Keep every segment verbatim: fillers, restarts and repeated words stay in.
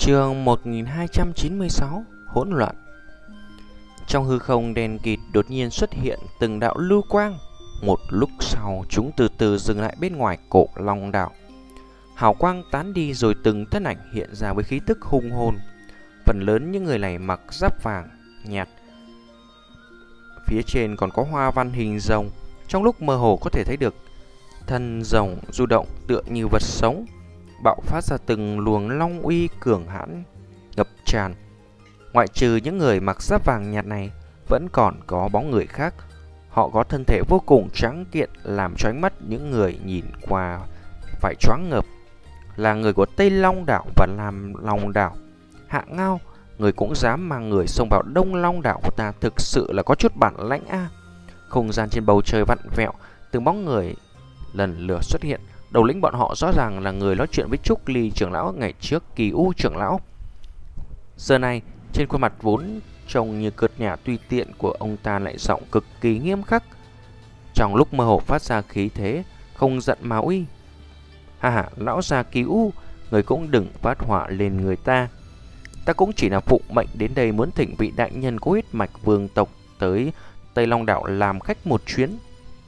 Chương một nghìn hai trăm chín mươi sáu Hỗn loạn. Trong hư không đen kịt đột nhiên xuất hiện từng đạo lưu quang. Một lúc sau chúng từ từ dừng lại bên ngoài cổ long đảo. Hào quang tán đi rồi từng thân ảnh hiện ra với khí tức hung hồn. Phần lớn những người này mặc giáp vàng nhạt, phía trên còn có hoa văn hình rồng. Trong lúc mơ hồ có thể thấy được thân rồng du động tựa như vật sống, bạo phát ra từng luồng long uy cường hãn ngập tràn. Ngoại trừ những người mặc giáp vàng nhạt này, vẫn còn có bóng người khác. Họ có thân thể vô cùng trắng kiện, làm cho ánh mắt những người nhìn qua phải choáng ngợp. Là người của Tây Long đảo và Nam Long đảo. Hạ Ngao, người cũng dám mang người xông vào Đông Long đảo của ta, thực sự là có chút bản lãnh a. À. Không gian trên bầu trời vặn vẹo, từng bóng người lần lượt xuất hiện. Đầu lĩnh bọn họ rõ ràng là người nói chuyện với Trúc Ly trưởng lão ngày trước, Kỳ U trưởng lão. Giờ này, trên khuôn mặt vốn trông như cợt nhả tùy tiện của ông ta lại giọng cực kỳ nghiêm khắc. Trong lúc mơ hồ phát ra khí thế không giận mà uy. Ha ha, lão già Kỳ U, người cũng đừng phát họa lên người ta. Ta cũng chỉ là phụ mệnh đến đây muốn thỉnh vị đại nhân có huyết mạch vương tộc tới Tây Long đảo làm khách một chuyến.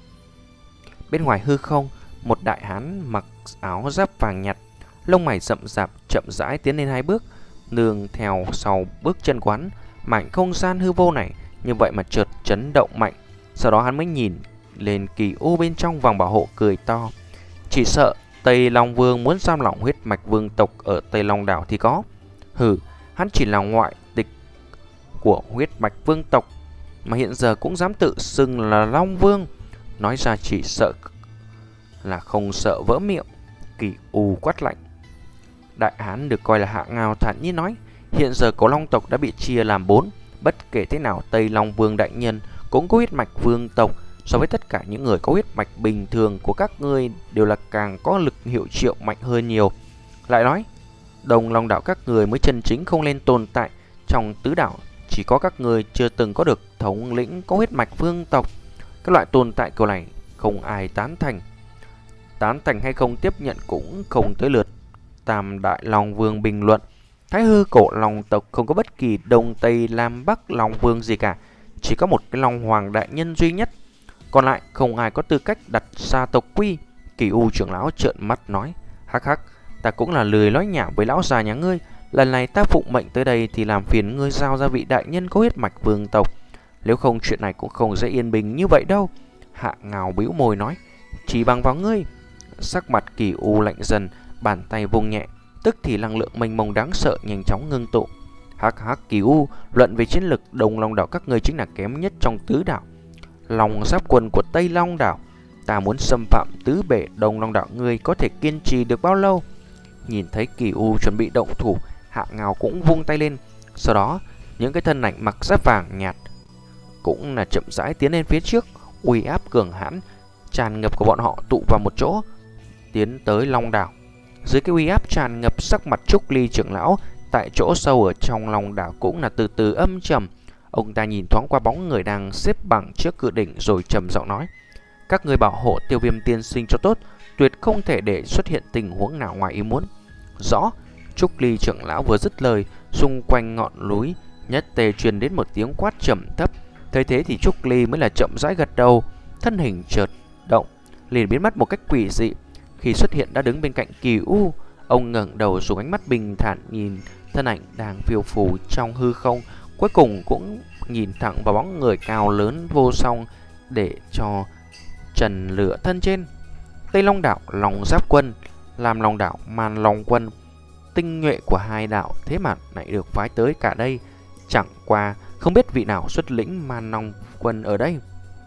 Bên ngoài hư không, một đại hán mặc áo giáp vàng nhạt, lông mày rậm rạp chậm rãi tiến lên hai bước, nương theo sau bước chân quán. Mảnh không gian hư vô này như vậy mà chợt chấn động mạnh. Sau đó hắn mới nhìn lên Kỳ U bên trong vòng bảo hộ, cười to. Chỉ sợ Tây Long Vương muốn giam lỏng huyết mạch vương tộc ở Tây Long đảo thì có. Hừ, hắn chỉ là ngoại tịch của huyết mạch vương tộc mà hiện giờ cũng dám tự xưng là Long Vương. Nói ra chỉ sợ là không sợ vỡ miệng. Kỳ U quát lạnh. Đại hán được coi là Hạ Ngao thản nhiên nói. Hiện giờ cổ long tộc đã bị chia làm bốn. Bất kể thế nào, Tây Long Vương đại nhân cũng có huyết mạch vương tộc. So với tất cả những người có huyết mạch bình thường của các ngươi, đều là càng có lực hiệu triệu mạnh hơn nhiều. Lại nói, Đông Long đảo các người mới chân chính không nên tồn tại. Trong tứ đảo chỉ có các người chưa từng có được thống lĩnh có huyết mạch vương tộc. Cái loại tồn tại kiểu này không ai tán thành. Tán thành hay không tiếp nhận cũng không tới lượt Tam Đại Long Vương bình luận. Thái hư cổ long tộc không có bất kỳ Đông Tây Nam Bắc Long Vương gì cả, chỉ có một cái Long Hoàng đại nhân duy nhất. Còn lại không ai có tư cách đặt gia tộc quy. Kỳ U trưởng lão trợn mắt nói. Hắc hắc, ta cũng là lười nói nhảm với lão già nhà ngươi. Lần này ta phụng mệnh tới đây thì làm phiền ngươi giao ra vị đại nhân có huyết mạch vương tộc. Nếu không chuyện này cũng không dễ yên bình như vậy đâu. Hạ Ngao bĩu môi nói. Chỉ bằng vào ngươi. Sắc mặt Kỳ U lạnh dần, bàn tay vung nhẹ, tức thì năng lượng mênh mông đáng sợ nhanh chóng ngưng tụ. Hắc hắc, Kỳ U, luận về chiến lực, Đông Long đảo các ngươi chính là kém nhất trong tứ đảo. Long giáp quân của Tây Long đảo, ta muốn xâm phạm tứ bể Đông Long đảo, ngươi có thể kiên trì được bao lâu? Nhìn thấy Kỳ U chuẩn bị động thủ, Hạ Ngao cũng vung tay lên. Sau đó, những cái thân ảnh mặc giáp vàng nhạt cũng là chậm rãi tiến lên phía trước. Uy áp cường hãn tràn ngập của bọn họ tụ vào một chỗ, tiến tới Long đảo. Dưới cái uy áp tràn ngập, sắc mặt Trúc Ly trưởng lão tại chỗ sâu ở trong Long đảo cũng là từ từ âm trầm. Ông ta nhìn thoáng qua bóng người đang xếp bằng trước cự đỉnh rồi trầm giọng nói. Các người bảo hộ Tiêu Viêm tiên sinh cho tốt, tuyệt không thể để xuất hiện tình huống nào ngoài ý muốn. Rõ. Trúc Ly trưởng lão vừa dứt lời, xung quanh ngọn núi nhất tề truyền đến một tiếng quát trầm thấp. Thấy thế thì Trúc Ly mới là chậm rãi gật đầu, thân hình chợt động, liền biến mất một cách quỷ dị. Khi xuất hiện đã đứng bên cạnh Kỳ U. Ông ngẩng đầu dùng ánh mắt bình thản nhìn thân ảnh đang phiêu phù trong hư không, cuối cùng cũng nhìn thẳng vào bóng người cao lớn vô song để cho trần lửa thân trên. Tây Long đảo Long Giáp quân, Lam Long đảo Man Long quân, tinh nhuệ của hai đảo thế mà lại được phái tới cả đây. Chẳng qua không biết vị nào xuất lĩnh Man Long quân ở đây.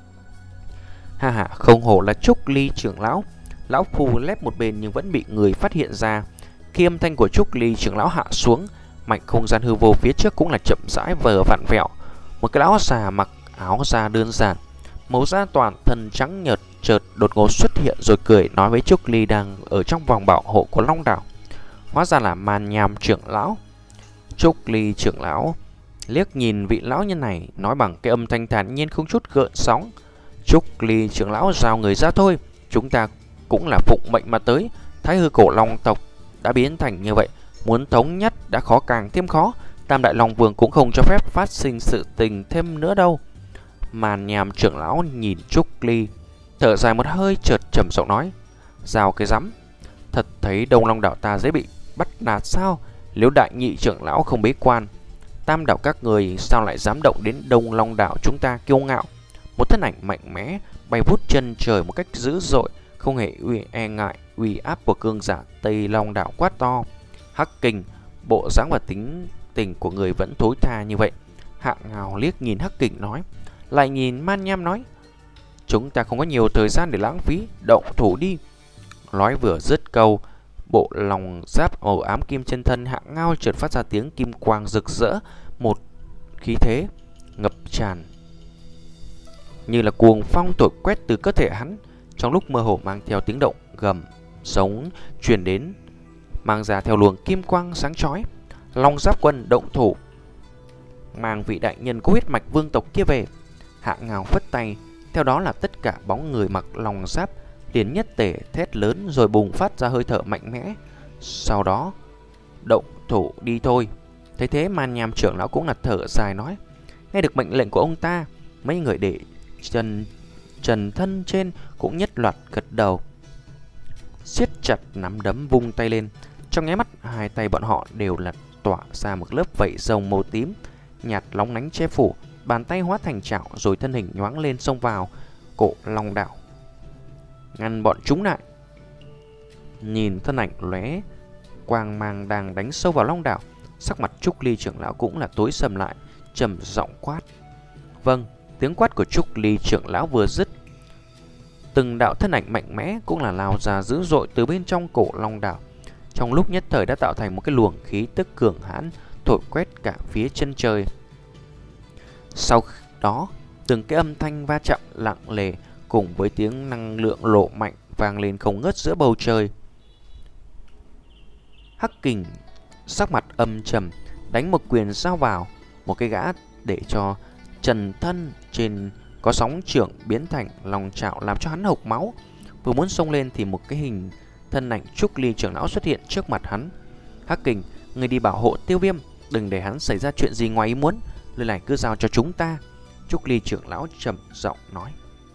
Ha ha, không hổ là Trúc Ly trưởng lão. Lão Phu lép một bên nhưng vẫn bị người phát hiện ra. Khi âm thanh của Trúc Ly trưởng lão hạ xuống, mảnh không gian hư vô phía trước cũng là chậm rãi vờ vặn vẹo. Một cái lão già mặc áo da đơn giản, màu da toàn thân trắng nhợt chợt đột ngột xuất hiện rồi cười nói với Trúc Ly đang ở trong vòng bảo hộ của Long đảo. Hóa ra là Man Nham trưởng lão. Trúc Ly trưởng lão liếc nhìn vị lão nhân này, nói bằng cái âm thanh thản nhiên không chút gợn sóng. Trúc Ly trưởng lão giao người ra thôi, chúng ta cũng là phụng mệnh mà tới. Thái hư cổ long tộc đã biến thành như vậy, Muốn thống nhất đã khó càng thêm khó. Tam Đại Long Vương cũng không cho phép phát sinh sự tình thêm nữa đâu. Màn Nhàm trưởng lão nhìn Trúc Ly, thở dài một hơi, chợt trầm giọng nói: "Giao cái rắm, thật thấy Đông Long đảo ta dễ bị bắt nạt sao? Nếu đại nhị trưởng lão không bế quan, tam đảo các người sao lại dám động đến Đông Long đảo chúng ta kiêu ngạo?" Một thân ảnh mạnh mẽ bay vút chân trời một cách dữ dội, không hề uy e ngại uy áp của cương giả Tây Long đảo quát to: "Hắc Kình, bộ dáng và tính tình của người vẫn thối tha như vậy." Hạ Ngào liếc nhìn Hắc Kình nói, lại nhìn Man Nham nói: "Chúng ta không có nhiều thời gian để lãng phí, động thủ đi." Nói vừa dứt câu, bộ lòng giáp màu ám kim trên thân Hạ Ngao chợt phát ra tiếng kim quang rực rỡ, một khí thế ngập tràn như là cuồng phong thổi quét từ cơ thể hắn, trong lúc mơ hồ mang theo tiếng động gầm giống truyền đến, mang ra theo luồng kim quang sáng chói. Long Giáp Quân động thủ, mang vị đại nhân có huyết mạch vương tộc kia về. Hạ Ngao phất tay, theo đó là tất cả bóng người mặc long giáp liền nhất tề thét lớn rồi bùng phát ra hơi thở mạnh mẽ. Sau đó động thủ đi thôi. Thấy thế, Man Nham trưởng lão cũng là thở dài nói: "Nghe được mệnh lệnh của ông ta, mấy người để trần trần thân trên cũng nhất loạt gật đầu, siết chặt nắm đấm vung tay lên. Trong nháy mắt, hai tay bọn họ đều là tỏa ra một lớp vảy rồng màu tím nhạt lóng lánh che phủ, bàn tay hóa thành chảo rồi thân hình nhoáng lên xông vào cổ long đảo, ngăn bọn chúng lại. Nhìn thân ảnh lóe quang mang đang đánh sâu vào long đảo, sắc mặt Trúc Ly trưởng lão cũng là tối sầm lại, trầm giọng quát: "Vâng." Tiếng quát của Trúc Ly trưởng lão vừa dứt, từng đạo thân ảnh mạnh mẽ cũng là lao ra dữ dội từ bên trong cổ long đảo, trong lúc nhất thời đã tạo thành một cái luồng khí tức cường hãn thổi quét cả phía chân trời. Sau đó, từng cái âm thanh va chạm lặng lề cùng với tiếng năng lượng lộ mạnh vang lên không ngớt giữa bầu trời. Hắc Kình sắc mặt âm trầm đánh một quyền giao vào một cái gã, để cho trần thân trên có sóng trưởng biến thành lòng chảo làm cho hắn hộc máu. Vừa muốn xông lên thì một cái hình thân ảnh Trúc Ly trưởng lão xuất hiện trước mặt hắn. "Hắc Kình, người đi bảo hộ Tiêu Viêm, đừng để hắn xảy ra chuyện gì ngoài ý muốn, lời này cứ giao cho chúng ta." Trúc Ly trưởng lão trầm giọng nói.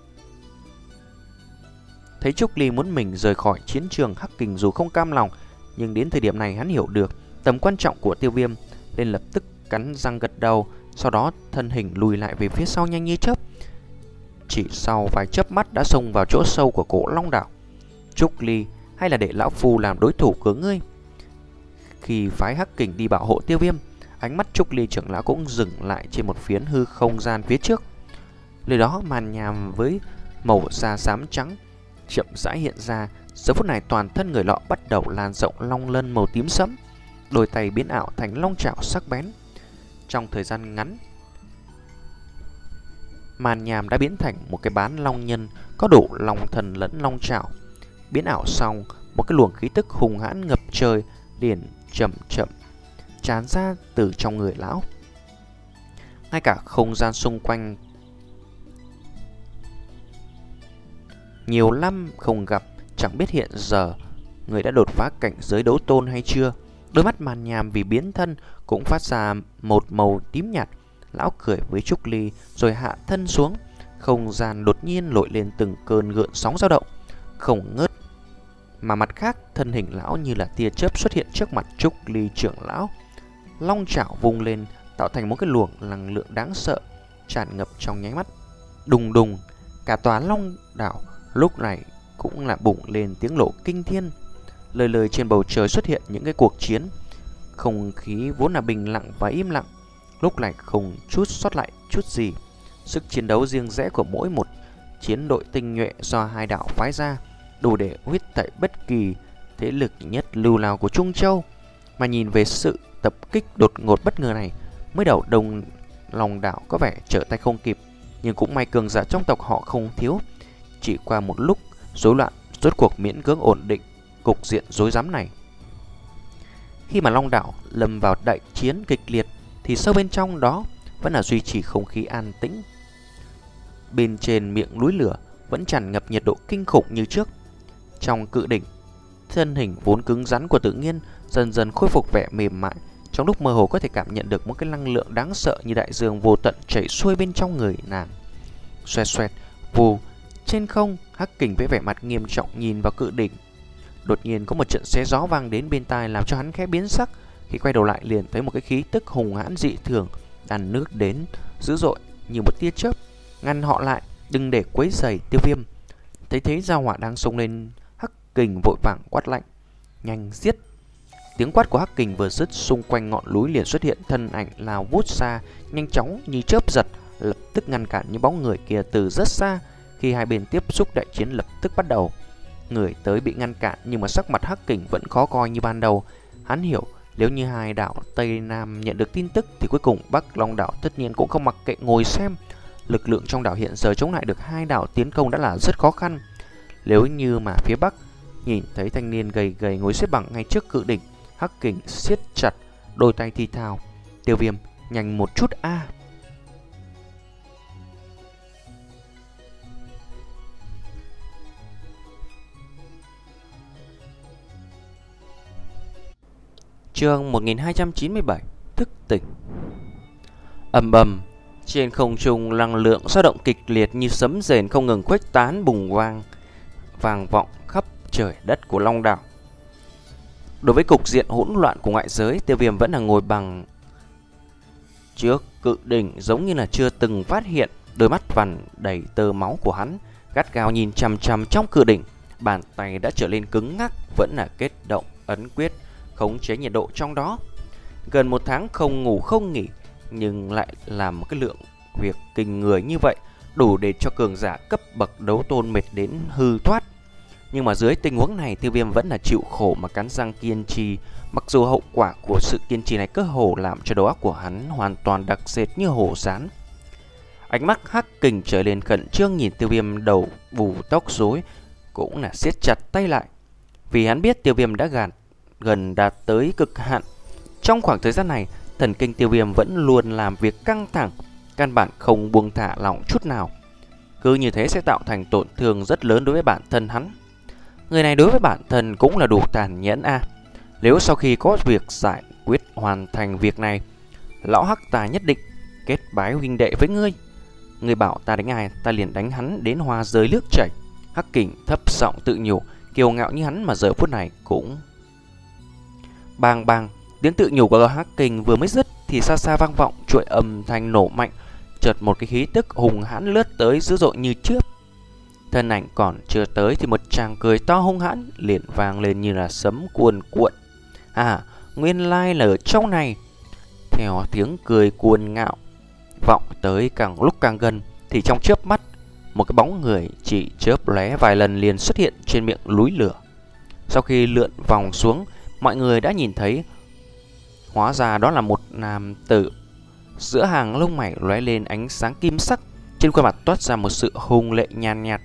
Thấy Trúc Ly muốn mình rời khỏi chiến trường, Hắc Kình dù không cam lòng, nhưng đến thời điểm này hắn hiểu được tầm quan trọng của Tiêu Viêm, nên lập tức cắn răng gật đầu, sau đó thân hình lùi lại về phía sau nhanh như chớp. Chỉ sau vài chớp mắt đã xông vào chỗ sâu của cổ long đảo. "Trúc Ly, hay là để lão phu làm đối thủ của ngươi?" Khi phái Hắc Kình đi bảo hộ Tiêu Viêm, ánh mắt Trúc Ly trưởng lão cũng dừng lại trên một phiến hư không gian phía trước. Nơi đó màn nhàm với màu da xám trắng chậm rãi hiện ra. Giờ phút này toàn thân người lọ bắt đầu lan rộng long lân màu tím sẫm, đôi tay biến ảo thành long chảo sắc bén. Trong thời gian ngắn, màn nhàm đã biến thành một cái bán long nhân có đủ long thần lẫn long chảo. Biến ảo xong, một cái luồng khí tức hùng hãn ngập trời liền chậm chậm tràn ra từ trong người lão. Ngay cả không gian xung quanh nhiều năm không gặp, chẳng biết hiện giờ người đã đột phá cảnh giới đấu tôn hay chưa. Đôi mắt màn nhàm vì biến thân cũng phát ra một màu tím nhạt. Lão cười với Trúc Ly rồi hạ thân xuống. Không gian đột nhiên nổi lên từng cơn gợn sóng dao động không ngớt, mà mặt khác thân hình lão như là tia chớp xuất hiện trước mặt Trúc Ly trưởng lão. Long chảo vung lên tạo thành một cái luồng năng lượng đáng sợ tràn ngập trong nháy mắt. Đùng đùng, cả tòa long đảo lúc này cũng là bùng lên tiếng nổ kinh thiên. Lời lời trên bầu trời xuất hiện những cái cuộc chiến. Không khí vốn là bình lặng và im lặng, lúc này không chút sót lại chút gì. Sức chiến đấu riêng rẽ của mỗi một chiến đội tinh nhuệ do hai đảo phái ra đủ để huyết tẩy bất kỳ thế lực nhất lưu nào của Trung Châu. Mà nhìn về sự tập kích đột ngột bất ngờ này, mới đầu Đông Long đảo có vẻ trở tay không kịp, nhưng cũng may cường giả trong tộc họ không thiếu. Chỉ qua một lúc rối loạn, rốt cuộc miễn cưỡng ổn định cục diện rối rắm này. Khi mà Long đảo lâm vào đại chiến kịch liệt, thì sâu bên trong đó vẫn là duy trì không khí an tĩnh. Bên trên miệng núi lửa vẫn tràn ngập nhiệt độ kinh khủng như trước. Trong cự đỉnh, thân hình vốn cứng rắn của Tự Nhiên dần dần khôi phục vẻ mềm mại. Trong lúc mơ hồ có thể cảm nhận được một cái năng lượng đáng sợ như đại dương vô tận chảy xuôi bên trong người nàng. Xoẹt xoẹt, vù, trên không, Hắc Kình với vẻ mặt nghiêm trọng nhìn vào Cự Đỉnh. Đột nhiên có một trận xé gió vang đến bên tai làm cho hắn khẽ biến sắc. Khi quay đầu lại liền thấy một cái khí tức hùng hãn dị thường đàn nước đến dữ dội như một tia chớp, ngăn họ lại, đừng để quấy rầy Tiêu Viêm. Thấy thế Gia Hỏa đang xông lên, Hắc Kình vội vàng quát lạnh, nhanh giết. Tiếng quát của Hắc Kình vừa dứt, xung quanh ngọn núi liền xuất hiện thân ảnh lao vút xa, nhanh chóng như chớp giật, lập tức ngăn cản những bóng người kia từ rất xa. Khi hai bên tiếp xúc, đại chiến lập tức bắt đầu. Người tới bị ngăn cản nhưng mà sắc mặt Hắc Kình vẫn khó coi như ban đầu. Hắn hiểu nếu như hai đảo Tây Nam nhận được tin tức thì cuối cùng Bắc Long đảo tất nhiên cũng không mặc kệ ngồi xem. Lực lượng trong đảo hiện giờ chống lại được hai đảo tiến công đã là rất khó khăn. Nếu như mà phía Bắc nhìn thấy thanh niên gầy gầy ngồi xếp bằng ngay trước Cự Đỉnh, Hắc Kình siết chặt đôi tay thi thào, Tiêu Viêm nhanh một chút a. À. Chương một nghìn hai trăm chín mươi bảy, thức tỉnh. Ầm ầm, trên không trung năng lượng dao động kịch liệt như sấm rền không ngừng khuếch tán bùng vang, vang vọng khắp trời đất của Long đảo. Đối với cục diện hỗn loạn của ngoại giới, Tiêu Viêm vẫn là ngồi bằng trước Cự Đỉnh giống như là chưa từng phát hiện. Đôi mắt vằn đầy tơ máu của hắn gắt gao nhìn chằm chằm trong Cự Đỉnh, bàn tay đã trở lên cứng ngắc, vẫn là kết động ấn quyết khống chế nhiệt độ trong đó. Gần một tháng không ngủ không nghỉ, nhưng lại làm một cái lượng việc kinh người như vậy, đủ để cho cường giả cấp bậc đấu tôn mệt đến hư thoát. Nhưng mà dưới tình huống này, Tiêu Viêm vẫn là chịu khổ mà cắn răng kiên trì. Mặc dù hậu quả của sự kiên trì này cơ hồ làm cho đầu óc của hắn hoàn toàn đặc sệt như hổ rán. Ánh mắt Hắc Kình trở lên khẩn trương nhìn Tiêu Viêm đầu bù tóc rối, cũng là siết chặt tay lại. Vì hắn biết Tiêu Viêm đã gạt gần đạt tới cực hạn. Trong khoảng thời gian này, thần kinh Tiêu Viêm vẫn luôn làm việc căng thẳng, căn bản không buông thả lỏng chút nào. Cứ như thế sẽ tạo thành tổn thương rất lớn đối với bản thân hắn. Người này đối với bản thân cũng là đủ tàn nhẫn a. À. Nếu sau khi có việc giải quyết hoàn thành việc này, lão Hắc ta nhất định kết bái huynh đệ với ngươi. Ngươi bảo ta đánh ai, ta liền đánh hắn đến hoa rơi nước chảy. Hắc Kình thấp giọng tự nhủ, kiêu ngạo như hắn mà giờ phút này cũng bang bang. Tiếng tự nhủ của Hắc Kình vừa mới dứt thì xa xa vang vọng chuỗi âm thanh nổ mạnh. Chợt một cái khí tức hùng hãn lướt tới dữ dội như chớp. Thân ảnh còn chưa tới thì một tràng cười to hung hãn liền vang lên như là sấm cuồn cuộn. À, nguyên lai là ở trong này. Theo tiếng cười cuồng ngạo vọng tới càng lúc càng gần thì trong chớp mắt, một cái bóng người chỉ chớp lóe vài lần liền xuất hiện trên miệng núi lửa. Sau khi lượn vòng xuống, mọi người đã nhìn thấy, hóa ra đó là một nam tử. Giữa hàng lông mày lóe lên ánh sáng kim sắc, trên khuôn mặt toát ra một sự hung lệ nhàn nhạt.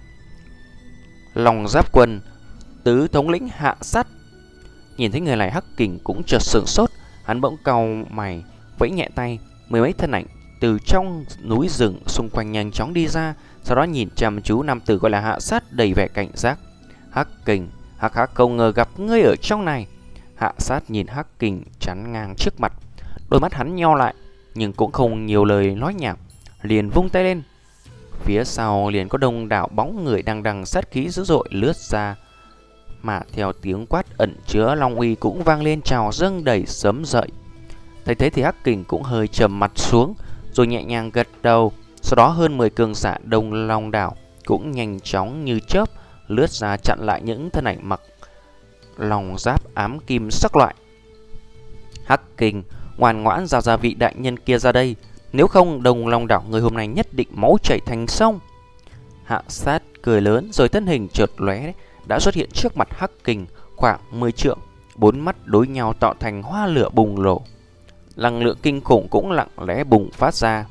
Long Giáp Quân, tứ thống lĩnh Hạ Sát. Nhìn thấy người này, Hắc Kình cũng chợt sửng sốt, hắn bỗng cau mày, vẫy nhẹ tay, mười mấy thân ảnh từ trong núi rừng xung quanh nhanh chóng đi ra, sau đó nhìn chăm chú nam tử gọi là Hạ Sát đầy vẻ cảnh giác. Hắc Kình, Hắc Hắc không ngờ gặp ngươi ở trong này. Hạ Sát nhìn Hắc Kình chắn ngang trước mặt, đôi mắt hắn nheo lại, nhưng cũng không nhiều lời nói nhảm, liền vung tay lên. Phía sau liền có đông đảo bóng người đang đằng sát khí dữ dội lướt ra, mà theo tiếng quát ẩn chứa long uy cũng vang lên trào dâng đầy sấm dậy. Thấy thế thì Hắc Kình cũng hơi trầm mặt xuống, rồi nhẹ nhàng gật đầu. Sau đó hơn mười cường giả Đông Long đảo cũng nhanh chóng như chớp lướt ra chặn lại những thân ảnh mặc long giáp ám kim sắc loại. Hắc Kình, ngoan ngoãn giao ra vị đại nhân kia ra đây, nếu không Đông Long đảo người hôm nay nhất định máu chảy thành sông. Hạ Sát cười lớn rồi thân hình chợt lóe đã xuất hiện trước mặt Hắc Kình khoảng mười trượng, bốn mắt đối nhau tạo thành hoa lửa bùng nổ. Năng lượng kinh khủng cũng lặng lẽ bùng phát ra.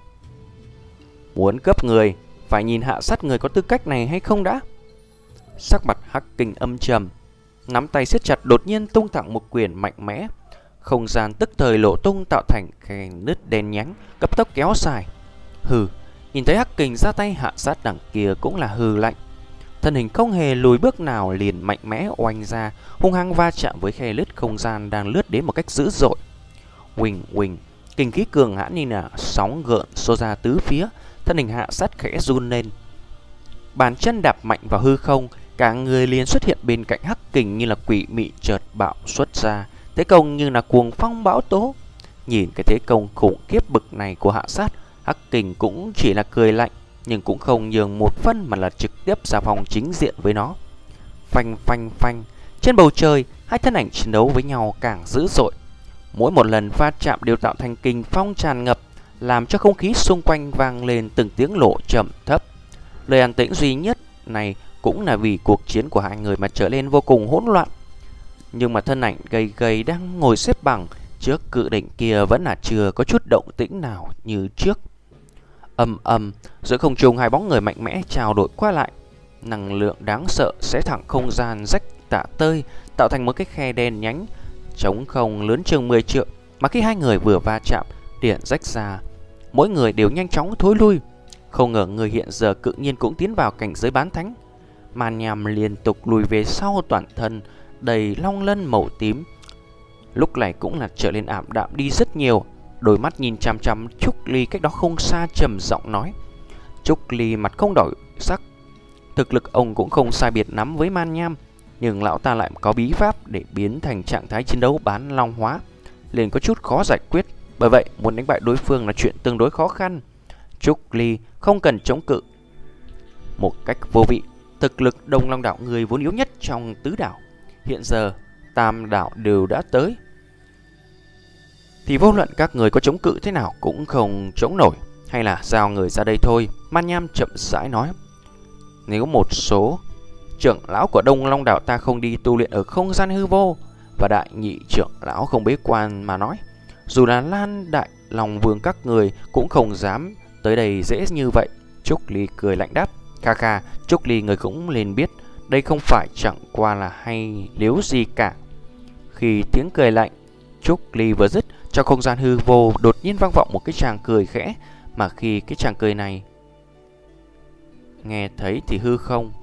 Muốn cướp người, phải nhìn Hạ Sát người có tư cách này hay không đã. Sắc mặt Hắc Kình âm trầm, nắm tay siết chặt, đột nhiên tung thẳng một quyền mạnh mẽ. Không gian tức thời lộ tung tạo thành khe nứt đen nhánh, cấp tốc kéo dài. Hừ, nhìn thấy Hắc Kình ra tay, Hạ Sát đằng kia cũng là hừ lạnh. thân hình không hề lùi bước nào liền mạnh mẽ oanh ra, hung hăng va chạm với khe lướt không gian đang lướt đến một cách dữ dội. Huỳnh huỳnh, kinh khí cường hãn như là sóng gợn xô ra tứ phía, thân hình hạ sát khẽ run lên. Bàn chân đạp mạnh vào hư không, cả người liền xuất hiện bên cạnh Hắc Kình như là quỷ mị chợt bạo xuất ra, thế công như là cuồng phong bão tố. Nhìn cái thế công khủng khiếp bực này của Hạ Sát, Hắc Kình cũng chỉ là cười lạnh, nhưng cũng không nhường một phân mà là trực tiếp ra vòng chính diện với nó. Phanh phanh phanh, trên bầu trời, hai thân ảnh chiến đấu với nhau càng dữ dội. Mỗi một lần va chạm đều tạo thành kình phong tràn ngập, làm cho không khí xung quanh vang lên từng tiếng lộ trầm thấp. Lời an tĩnh duy nhất này cũng là vì cuộc chiến của hai người mà trở nên vô cùng hỗn loạn. Nhưng mà thân ảnh gầy gầy đang ngồi xếp bằng trước cự đỉnh kia vẫn là chưa có chút động tĩnh nào như trước. Ầm ầm, giữa không trung hai bóng người mạnh mẽ trao đổi qua lại. Năng lượng đáng sợ xé thẳng không gian rách tả tơi, tạo thành một cái khe đen nhánh trống không lớn chừng mười trượng. Mà khi hai người vừa va chạm, điện rách ra, mỗi người đều nhanh chóng thối lui. Không ngờ người hiện giờ tự nhiên cũng tiến vào cảnh giới bán thánh. Man Nham liên tục lùi về sau, toàn thân đầy long lân màu tím, lúc này cũng là trở nên ảm đạm đi rất nhiều. Đôi mắt nhìn chằm chằm Trúc Ly cách đó không xa, trầm giọng nói. Trúc Ly mặt không đổi sắc. Thực lực ông cũng không sai biệt lắm với Man Nham, nhưng lão ta lại có bí pháp để biến thành trạng thái chiến đấu bán long hóa, liền có chút khó giải quyết. Bởi vậy muốn đánh bại đối phương là chuyện tương đối khó khăn. Trúc Ly không cần chống cự một cách vô vị. Thực lực Đông Long đảo người vốn yếu nhất trong tứ đảo, hiện giờ tam đảo đều đã tới, thì vô luận các người có chống cự thế nào cũng không chống nổi. Hay là giao người ra đây thôi. Man Nham chậm rãi nói. Nếu một số trưởng lão của Đông Long đảo ta không đi tu luyện ở không gian hư vô, và đại nhị trưởng lão không bế quan mà nói, dù là Lan Đại Long Vương các người cũng không dám tới đây dễ như vậy. Trúc Ly cười lạnh đáp. Kha kha, Trúc Ly người cũng nên biết, đây không phải chẳng qua là hay liếu gì cả. Khi tiếng cười lạnh Trúc Ly vừa dứt, trong không gian hư vô đột nhiên vang vọng một cái tràng cười khẽ. Mà khi cái tràng cười này nghe thấy thì hư không,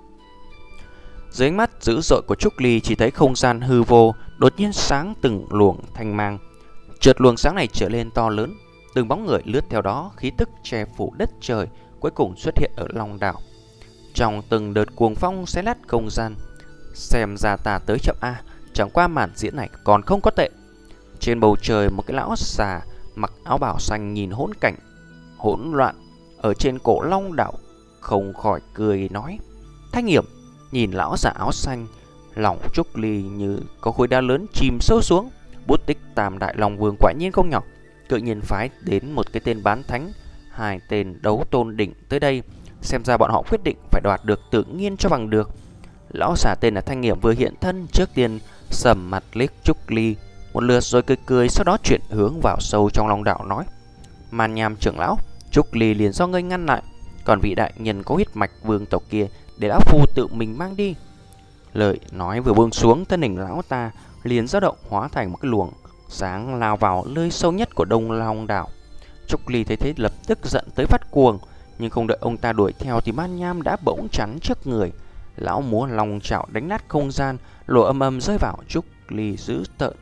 dưới ánh mắt dữ dội của Trúc Ly, chỉ thấy không gian hư vô đột nhiên sáng từng luồng thanh mang. Chợt luồng sáng này trở lên to lớn, từng bóng người lướt theo đó, khí tức che phủ đất trời, cuối cùng xuất hiện ở Long đảo. Trong từng đợt cuồng phong xé lát không gian, xem ra ta tới chậm a, chẳng qua màn diễn này còn không có tệ. Trên bầu trời, một cái lão già mặc áo bào xanh nhìn hỗn cảnh hỗn loạn ở trên cổ Long đảo, không khỏi cười nói. Thanh Hiểm nhìn lão già áo xanh, lòng Trúc Ly như có khối đá lớn chìm sâu xuống. Bút tích Tam Đại Long Vương quả nhiên không nhỏ, tự nhiên phái đến một cái tên bán thánh, hai tên đấu tôn đỉnh tới đây, xem ra bọn họ quyết định phải đoạt được tự nhiên cho bằng được. Lão già tên là Thanh Hiểm vừa hiện thân, trước tiên sầm mặt liếc Trúc Ly một lượt rồi cười cười, sau đó chuyển hướng vào sâu trong Long đảo nói. Man Nham trưởng lão, Trúc Ly liền do ngươi ngăn lại, còn vị đại nhân có huyết mạch vương tộc kia để lão phu tự mình mang đi. Lời nói vừa buông xuống, thân hình lão ta liền dao động hóa thành một cái luồng sáng lao vào nơi sâu nhất của Đông Long đảo. Trúc Ly thấy thế lập tức giận tới phát cuồng, nhưng không đợi ông ta đuổi theo thì Man Nham đã bỗng chắn trước người. Lão múa long chảo đánh nát không gian, lộ âm âm rơi vào. Trúc Ly dữ tợn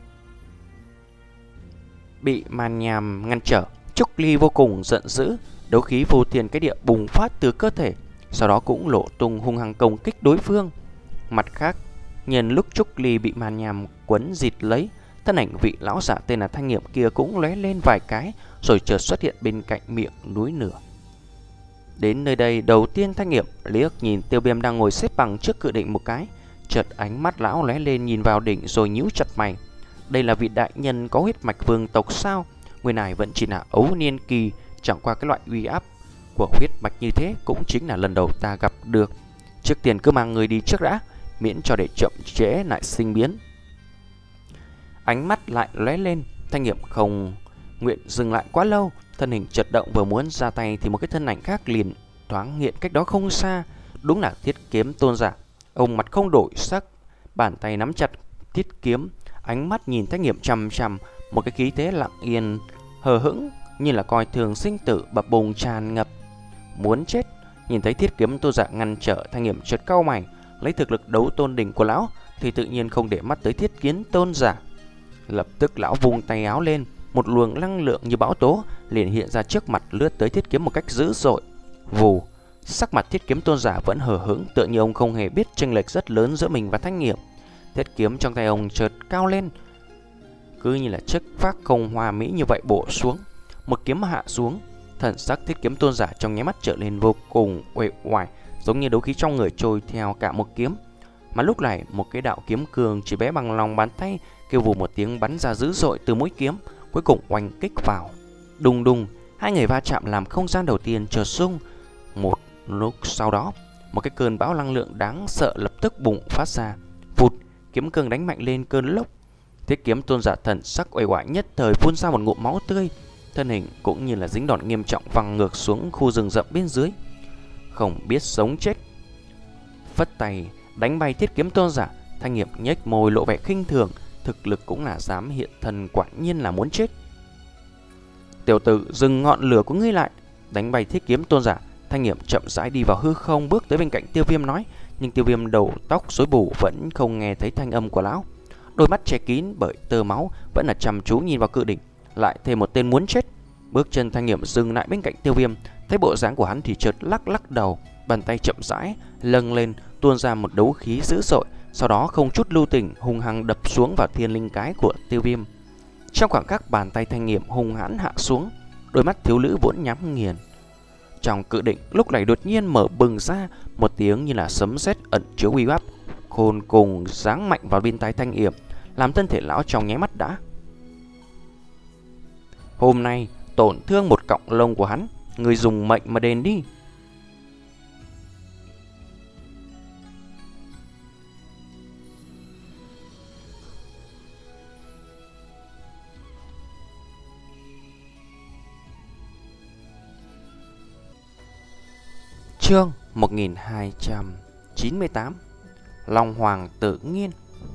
bị Man Nham ngăn trở, Trúc Ly vô cùng giận dữ, đấu khí vô tiền cái địa bùng phát từ cơ thể, sau đó cũng lộ tung hung hăng công kích đối phương. Mặt khác, nhân lúc Trúc Ly bị Man Nham quấn dịt lấy, thân ảnh vị lão giả tên là Thanh Hiểm kia cũng lóe lên vài cái, rồi chợt xuất hiện bên cạnh miệng núi lửa. Đến nơi đây, đầu tiên Thanh Hiểm liếc nhìn Tiêu Viêm đang ngồi xếp bằng trước cự đỉnh một cái, chợt ánh mắt lão lóe lên nhìn vào đỉnh rồi nhíu chặt mày. Đây là vị đại nhân có huyết mạch vương tộc sao? Người này vẫn chỉ là ấu niên kỳ, chẳng qua cái loại uy áp của huyết mạch như thế cũng chính là lần đầu ta gặp được. Trước tiên cứ mang người đi trước đã, miễn cho để chậm trễ lại sinh biến. Ánh mắt lại lóe lên, Thanh Hiểm không nguyện dừng lại quá lâu, thân hình chật động vừa muốn ra tay thì một cái thân ảnh khác liền thoáng hiện cách đó không xa, đúng là Thiết Kiếm tôn giả. Ông mặt không đổi sắc, bàn tay nắm chặt thiết kiếm, ánh mắt nhìn Thanh Hiểm chằm chằm, một cái khí thế lặng yên hờ hững như là coi thường sinh tử bập bùng tràn ngập. Muốn chết, Nhìn thấy thiết kiếm Tôn giả ngăn trở, Thanh Nghiệm chợt cau mày. Lấy thực lực đấu tôn đỉnh của lão thì tự nhiên không để mắt tới thiết kiếm Tôn giả. Lập tức lão vung tay áo lên, một luồng năng lượng như bão tố liền hiện ra trước mặt, lướt tới thiết kiếm một cách dữ dội. Vù, sắc mặt thiết kiếm Tôn giả vẫn hờ hững, tựa như ông không hề biết chênh lệch rất lớn giữa mình và Thanh Nghiệm. Thiết kiếm trong tay ông chợt cao lên, cứ như là chất phác không hoa mỹ như vậy bổ xuống. Một kiếm hạ xuống, thần sắc thiết kiếm Tôn giả trong nháy mắt trở lên vô cùng uể oải, giống như đấu khí trong người trôi theo cả một kiếm. Mà lúc này một cái đạo kiếm cường chỉ bé bằng lòng bàn tay kêu vù một tiếng bắn ra dữ dội từ mũi kiếm, cuối cùng oanh kích vào. Đùng đùng, hai người va chạm làm không gian đầu tiên chợt rung. Một lúc sau đó, một cái cơn bão năng lượng đáng sợ lập tức bùng phát ra. Vụt, kiếm cường đánh mạnh lên cơn lốc. Thiết kiếm Tôn giả thần sắc uể oải nhất thời phun ra một ngụm máu tươi, thân hình cũng như là dính đòn nghiêm trọng văng ngược xuống khu rừng rậm bên dưới. Không biết sống chết, phất tay đánh bay thiết kiếm Tôn giả. Thanh Nghiệm nhếch môi lộ vẻ khinh thường, thực lực cũng là dám hiện thân, quả nhiên là muốn chết. Tiểu tử, dừng ngọn lửa của ngươi lại. Đánh bay thiết kiếm Tôn giả, Thanh Nghiệm chậm rãi đi vào hư không, bước tới bên cạnh Tiêu Viêm nói. Nhưng Tiêu Viêm đầu tóc rối bù vẫn không nghe thấy thanh âm của lão, đôi mắt che kín bởi tơ máu vẫn là chăm chú nhìn vào cự đỉnh. Lại thêm một tên muốn chết. Bước chân Thanh Nghiệm dừng lại bên cạnh Tiêu Viêm, thấy bộ dáng của hắn thì chợt lắc lắc đầu, bàn tay chậm rãi lâng lên, tuôn ra một đấu khí dữ dội, sau đó không chút lưu tình hung hăng đập xuống vào thiên linh cái của Tiêu Viêm. Trong khoảng khắc bàn tay Thanh Nghiệm hung hãn hạ xuống, đôi mắt thiếu nữ vốn nhắm nghiền. Trong cự định lúc này đột nhiên mở bừng ra, một tiếng như là sấm sét ẩn chứa uy áp khôn cùng giáng mạnh vào bên tai Thanh Nghiệm, làm thân thể lão trong nháy mắt đã. Hôm nay tổn thương một cọng lông của hắn, người dùng mệnh mà đền đi. Chương một nghìn hai trăm chín mươi tám, Long Hoàng Tự Nhiên.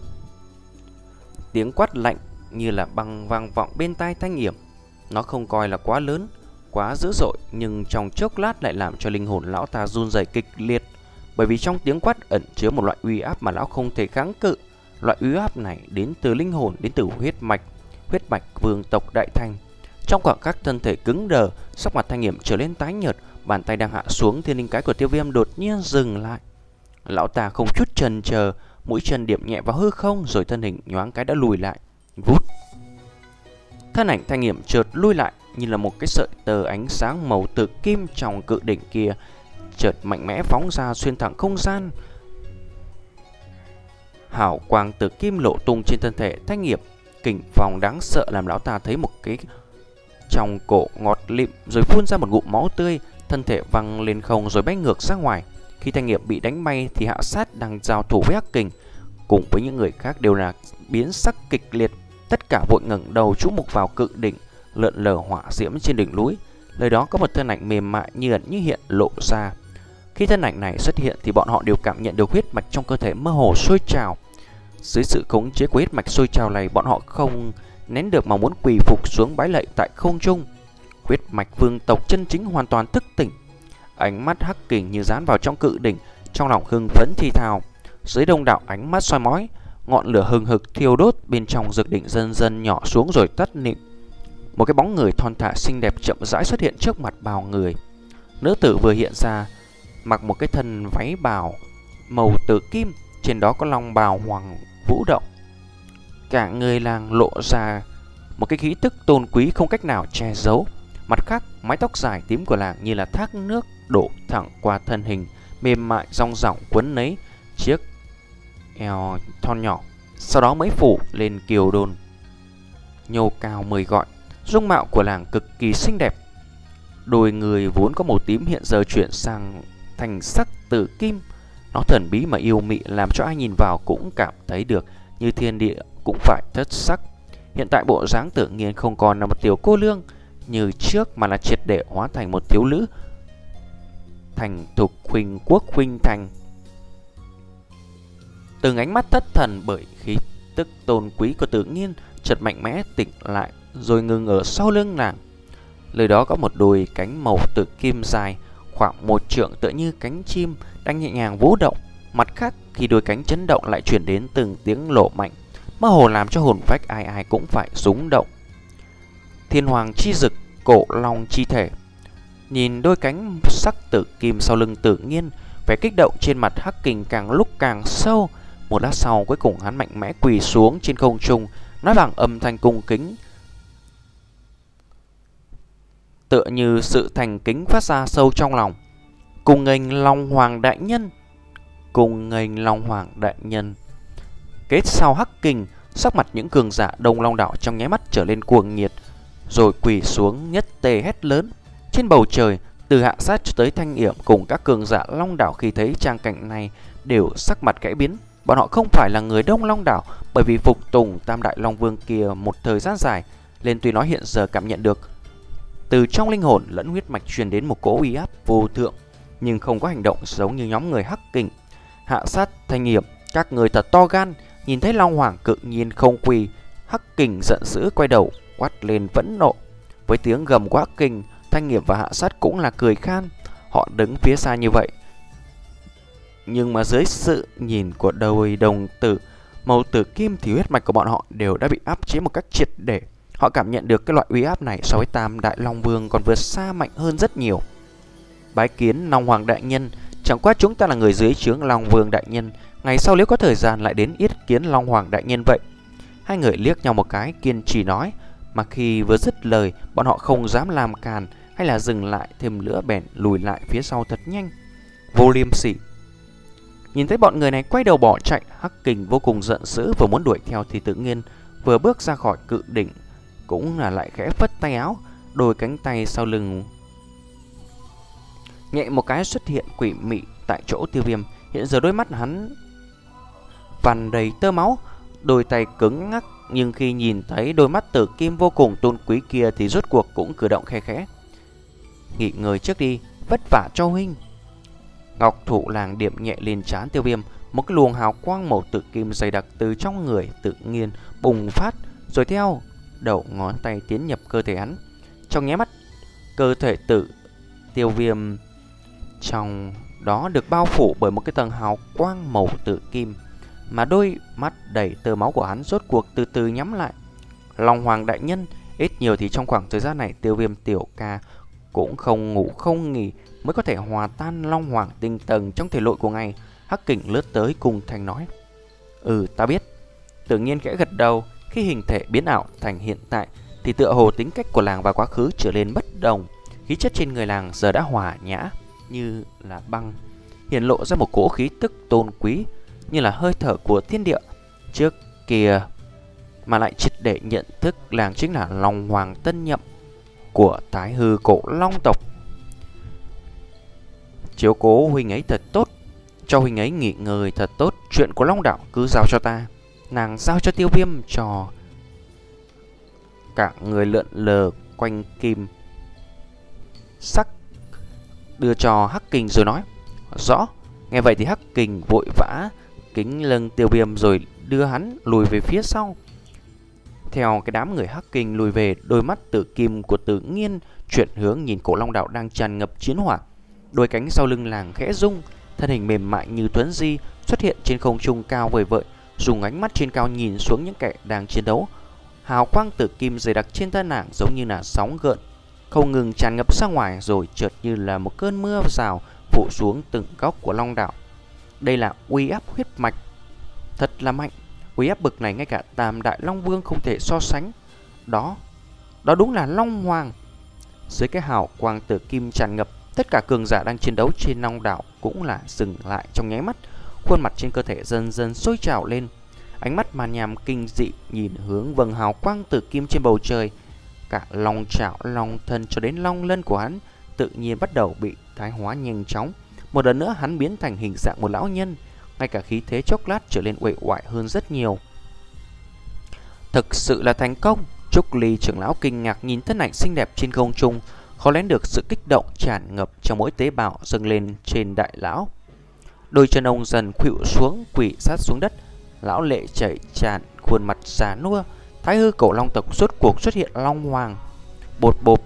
Tiếng quát lạnh như là băng vang vọng bên tai Thanh Nghiệm. Nó không coi là quá lớn, quá dữ dội, nhưng trong chốc lát lại làm cho linh hồn lão ta run rẩy kịch liệt, bởi vì trong tiếng quát ẩn chứa một loại uy áp mà lão không thể kháng cự. Loại uy áp này đến từ linh hồn, đến từ huyết mạch, huyết mạch vương tộc Đại Thanh. Trong khoảng khắc thân thể cứng đờ, sắc mặt Thanh Nghiệm trở lên tái nhợt, bàn tay đang hạ xuống thiên linh cái của Tiêu Viêm đột nhiên dừng lại. Lão ta không chút chần chờ, mũi chân điểm nhẹ vào hư không, rồi thân hình nhoáng cái đã lùi lại. Vút, thân ảnh Thanh Nghiệm chợt lui lại, như là một cái sợi tơ ánh sáng màu tử kim trong cự đỉnh kia chợt mạnh mẽ phóng ra xuyên thẳng không gian. Hào quang tử kim lộ tung trên thân thể Thanh Nghiệm, kình phong đáng sợ làm lão ta thấy một cái trong cổ ngọt lịm, rồi phun ra một ngụm máu tươi, thân thể văng lên không rồi bay ngược ra ngoài. Khi Thanh Nghiệm bị đánh bay thì Hạ Sát đang giao thủ với Hắc Kình, cùng với những người khác đều là biến sắc kịch liệt. Tất cả vội ngẩng đầu chú mục vào cự đỉnh lượn lờ hỏa diễm trên đỉnh núi. Nơi đó có một thân ảnh mềm mại như ẩn như hiện lộ ra. Khi thân ảnh này xuất hiện thì bọn họ đều cảm nhận được huyết mạch trong cơ thể mơ hồ sôi trào. Dưới sự khống chế của huyết mạch sôi trào này, bọn họ không nén được mà muốn quỳ phục xuống bái lạy tại không trung. Huyết mạch vương tộc chân chính hoàn toàn thức tỉnh. Ánh mắt Hắc Kình như dán vào trong cự đỉnh, trong lòng hưng phấn thì thào. Dưới đông đảo ánh mắt soi mói, ngọn lửa hừng hực thiêu đốt bên trong dược đỉnh dần dần nhỏ xuống rồi tắt lịm. Một cái bóng người thon thả xinh đẹp chậm rãi xuất hiện trước mặt bao người. Nữ tử vừa hiện ra, mặc một cái thân váy bào màu tử kim, trên đó có long bào hoàng vũ động. Cả người làng lộ ra một cái khí tức tôn quý không cách nào che giấu. Mặt khác, mái tóc dài tím của làng như là thác nước đổ thẳng qua thân hình mềm mại rong ròng quấn lấy chiếc eo thon nhỏ, sau đó mới phủ lên kiều đôn nhô cao mười gọi. Dung mạo của làng cực kỳ xinh đẹp, đôi người vốn có màu tím hiện giờ chuyển sang thành sắc tử kim. Nó thần bí mà yêu mị, làm cho ai nhìn vào cũng cảm thấy được như thiên địa cũng phải thất sắc. Hiện tại bộ dáng tự nhiên không còn là một tiểu cô nương như trước, mà là triệt để hóa thành một thiếu nữ thành thục khuynh quốc khuynh thành. Từng ánh mắt thất thần bởi khí tức tôn quý của tự nhiên chợt mạnh mẽ tỉnh lại, rồi ngừng ở sau lưng nàng. Nơi đó có một đôi cánh màu tử kim dài, khoảng một trượng, tựa như cánh chim đang nhẹ nhàng vũ động. Mặt khác, khi đôi cánh chấn động lại chuyển đến từng tiếng nổ mạnh, mơ hồ làm cho hồn phách ai ai cũng phải rung động. Thiên hoàng chi dực, cổ long chi thể. Nhìn đôi cánh sắc tử kim sau lưng Tự Nhiên, vẻ kích động trên mặt Hắc Kình càng lúc càng sâu. Một lát sau, cuối cùng hắn mạnh mẽ quỳ xuống trên không trung, nói bằng âm thanh cung kính, tựa như sự thành kính phát ra sâu trong lòng: cùng nghênh Long Hoàng đại nhân, cùng nghênh Long Hoàng đại nhân. Kết sau Hắc Kình, sắc mặt những cường giả Đông Long đảo trong nháy mắt trở lên cuồng nhiệt, rồi quỳ xuống nhất tề hét lớn. Trên bầu trời, từ Hạ Sát cho tới Thanh Yểm cùng các cường giả Long đảo khi thấy trang cảnh này đều sắc mặt cải biến. Bọn họ không phải là người Đông Long đảo, bởi vì phục tùng Tam Đại Long Vương kia một thời gian dài, nên tuy nói hiện giờ cảm nhận được từ trong linh hồn lẫn huyết mạch truyền đến một cỗ uy áp vô thượng, nhưng không có hành động giống như nhóm người Hắc Kình, Hạ Sát, Thanh Yểm. Các người thật to gan. Nhìn thấy Long Hoàng cự nhiên không quỳ, Hắc Kình giận dữ quay đầu quát lên phẫn nộ. Với tiếng gầm của Hắc Kình, Thanh Nghiệp và Hạ Sát cũng là cười khan. Họ đứng phía xa như vậy, nhưng mà dưới sự nhìn của đôi đồng tử màu tử kim thì huyết mạch của bọn họ đều đã bị áp chế một cách triệt để. Họ cảm nhận được cái loại uy áp này so với Tam Đại Long Vương còn vượt xa mạnh hơn rất nhiều. Bái kiến Long Hoàng đại nhân, chẳng qua chúng ta là người dưới trướng Long Vương đại nhân, ngày sau nếu có thời gian lại đến yết kiến Long Hoàng đại nhân vậy. Hai người liếc nhau một cái, kiên trì nói, mà khi vừa dứt lời, bọn họ không dám làm càn hay là dừng lại thêm nữa, bèn lùi lại phía sau thật nhanh. Vô liêm sỉ. Nhìn thấy bọn người này quay đầu bỏ chạy, Hắc Kình vô cùng giận dữ, vừa muốn đuổi theo thì Tự Nhiên vừa bước ra khỏi cự đỉnh cũng là lại khẽ phất tay áo, đôi cánh tay sau lưng nhẹ một cái xuất hiện quỷ mị tại chỗ Tiêu Viêm. Hiện giờ đôi mắt hắn vằn đầy tơ máu, đôi tay cứng ngắc, nhưng khi nhìn thấy đôi mắt tử kim vô cùng tôn quý kia thì rốt cuộc cũng cử động khe khẽ. Nghỉ ngơi trước đi, vất vả cho huynh. Ngọc thủ làng điểm nhẹ lên trán Tiêu Viêm, một cái luồng hào quang màu tử kim dày đặc từ trong người Tự Nhiên bùng phát, rồi theo đầu ngón tay tiến nhập cơ thể hắn. Trong nháy mắt, cơ thể tự Tiêu Viêm trong đó được bao phủ bởi một cái tầng hào quang màu tử kim, mà đôi mắt đầy tơ máu của hắn rốt cuộc từ từ nhắm lại. Long Hoàng đại nhân, ít nhiều thì trong khoảng thời gian này Tiêu Viêm tiểu ca cũng không ngủ không nghỉ mới có thể hòa tan Long Hoàng tinh tầng trong thể nội của ngài. Hắc Kình lướt tới cùng thành nói: Ừ, ta biết. Tự Nhiên khẽ gật đầu. Khi hình thể biến ảo thành hiện tại thì tựa hồ tính cách của làng và quá khứ trở lên bất đồng. Khí chất trên người làng giờ đã hòa nhã như là băng, hiện lộ ra một cỗ khí tức tôn quý như là hơi thở của thiên địa. Trước kia mà lại triệt để nhận thức làng chính là Long Hoàng tân nhậm của Thái Hư cổ Long tộc. Chiếu cố huynh ấy thật tốt, cho huynh ấy nghỉ ngơi thật tốt. Chuyện của Long đảo cứ giao cho ta. Nàng giao cho Tiêu Viêm cho cả người lượn lờ quanh kim sắc, đưa cho Hắc Kình rồi nói: Rõ. Nghe vậy thì Hắc Kình vội vã kính lưng Tiêu Viêm rồi đưa hắn lùi về phía sau. Theo cái đám người Hắc Kình lùi về, đôi mắt tử kim của Tự Nhiên chuyển hướng nhìn cổ Long đảo đang tràn ngập chiến hỏa. Đôi cánh sau lưng làng khẽ rung, thân hình mềm mại như Tuấn Di xuất hiện trên không trung cao vời vợi, dùng ánh mắt trên cao nhìn xuống những kẻ đang chiến đấu. Hào quang tử kim dày đặc trên thân nàng giống như là sóng gợn không ngừng tràn ngập ra ngoài, rồi chợt như là một cơn mưa rào phủ xuống từng góc của Long đảo. Đây là uy áp huyết mạch, thật là mạnh. Uy áp bực này ngay cả Tam Đại Long Vương không thể so sánh. Đó, đó đúng là Long Hoàng. Dưới cái hào quang tử kim tràn ngập, tất cả cường giả đang chiến đấu trên Long đảo cũng là dừng lại trong nháy mắt. Khuôn mặt trên cơ thể dần dần sôi trào lên, ánh mắt màn nhàm kinh dị nhìn hướng vầng hào quang tử kim trên bầu trời. Cả long trảo, long thân cho đến long lân của hắn tự nhiên bắt đầu bị thái hóa nhanh chóng. Một lần nữa hắn biến thành hình dạng một lão nhân, ngay cả khí thế chốc lát trở lên uể oải hơn rất nhiều. Thực sự là thành công. Trúc Ly trưởng lão kinh ngạc nhìn thân ảnh xinh đẹp trên không trung, khó nén được sự kích động tràn ngập trong mỗi tế bào dâng lên trên đại lão. Đôi chân ông dần khuỵu xuống, quỳ sát xuống đất, lão lệ chảy tràn, khuôn mặt già nua. Thái Hư cổ Long tộc rốt cuộc xuất hiện Long Hoàng. Bột bột,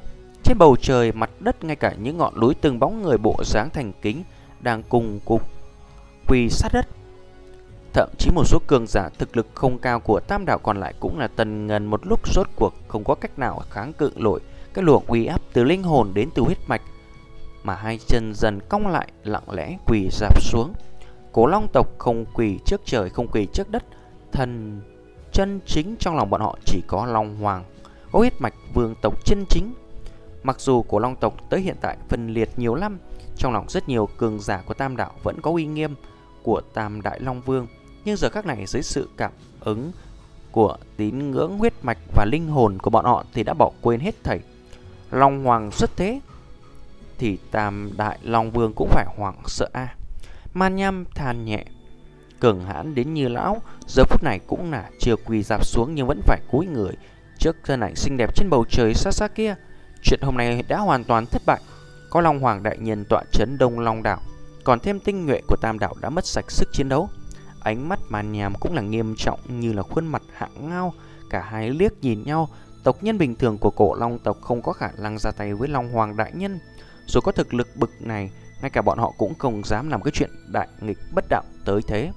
Trên bầu trời, mặt đất, ngay cả những ngọn núi từng bóng người bộ dáng thành kính đang cùng cục quỳ sát đất. Thậm chí một số cường giả thực lực không cao của tam đạo còn lại cũng là tần ngần một lúc rốt cuộc không có cách nào kháng cự nổi cái luồng uy áp từ linh hồn đến từ huyết mạch, mà hai chân dần cong lại, lặng lẽ quỳ rạp xuống. Cổ Long tộc không quỳ trước trời, không quỳ trước đất, thần chân chính trong lòng bọn họ chỉ có Long Hoàng, có huyết mạch vương tộc chân chính. Mặc dù Cổ Long tộc tới hiện tại phân liệt nhiều lắm, trong lòng rất nhiều cường giả của tam đạo vẫn có uy nghiêm của Tam Đại Long Vương, nhưng giờ khắc này dưới sự cảm ứng của tín ngưỡng huyết mạch và linh hồn của bọn họ thì đã bỏ quên hết thảy. Long Hoàng xuất thế thì Tam Đại Long Vương cũng phải hoảng sợ a. À. Man Nham than nhẹ, cường hãn đến như lão giờ phút này cũng là chưa quỳ dạp xuống nhưng vẫn phải cúi người trước thân ảnh xinh đẹp trên bầu trời xa xa kia. Chuyện hôm nay đã hoàn toàn thất bại. Có Long Hoàng đại nhân tọa trấn Đông Long đảo, còn thêm tinh nhuệ của tam đạo đã mất sạch sức chiến đấu. Ánh mắt Man Nham cũng là nghiêm trọng như là khuôn mặt hạng ngao. Cả hai liếc nhìn nhau. Tộc nhân bình thường của Cổ Long tộc không có khả năng ra tay với Long Hoàng đại nhân. Dù có thực lực bực này, ngay cả bọn họ cũng không dám làm cái chuyện đại nghịch bất đạo tới thế.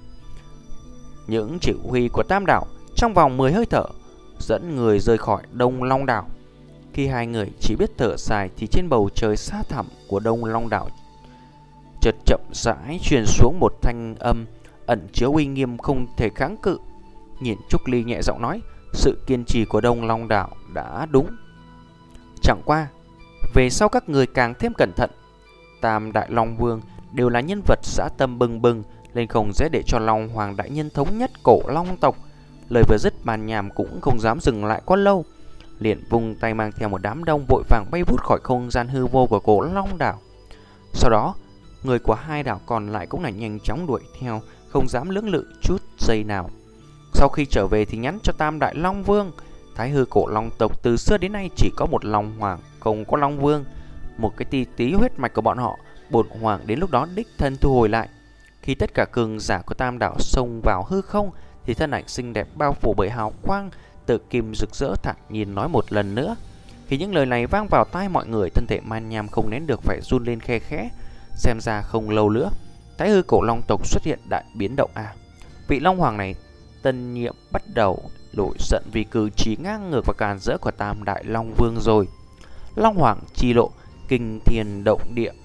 Những chỉ huy của tam đảo trong vòng mười hơi thở dẫn người rời khỏi Đông Long đảo. Khi hai người chỉ biết thở dài thì trên bầu trời xa thẳm của Đông Long đảo chợt chậm rãi truyền xuống một thanh âm ẩn chứa uy nghiêm không thể kháng cự. Nhìn Trúc Ly nhẹ giọng nói, sự kiên trì của Đông Long đảo đã đúng. Chẳng qua, về sau các người càng thêm cẩn thận. Tam Đại Long Vương đều là nhân vật dã tâm bừng bừng, nên không dễ để cho Long Hoàng đại nhân thống nhất Cổ Long tộc. Lời vừa dứt, Man Nham cũng không dám dừng lại quá lâu, liền vung tay mang theo một đám đông vội vàng bay vút khỏi không gian hư vô của Cổ Long đảo. Sau đó, người của hai đảo còn lại cũng là nhanh chóng đuổi theo, không dám lưỡng lự chút giây nào. Sau khi trở về thì nhắn cho Tam Đại Long Vương, Thái hư Cổ Long tộc từ xưa đến nay chỉ có một Long Hoàng, không có Long Vương. Một cái tí tí huyết mạch của bọn họ, bổn hoàng đến lúc đó đích thân thu hồi lại. Khi tất cả cường giả của tam đảo xông vào hư không thì thân ảnh xinh đẹp bao phủ bởi hào quang tự kim rực rỡ thản nhiên nói một lần nữa. Khi những lời này vang vào tai mọi người, thân thể Man Nham không nén được phải run lên khe khẽ. Xem ra không lâu nữa Thái hư Cổ Long tộc xuất hiện đại biến động à. Vị Long Hoàng này tân nhiệm bắt đầu nổi giận vì cử chỉ ngang ngược và càn rỡ của Tam Đại Long Vương rồi. Long Hoàng chi lộ kinh thiên động địa.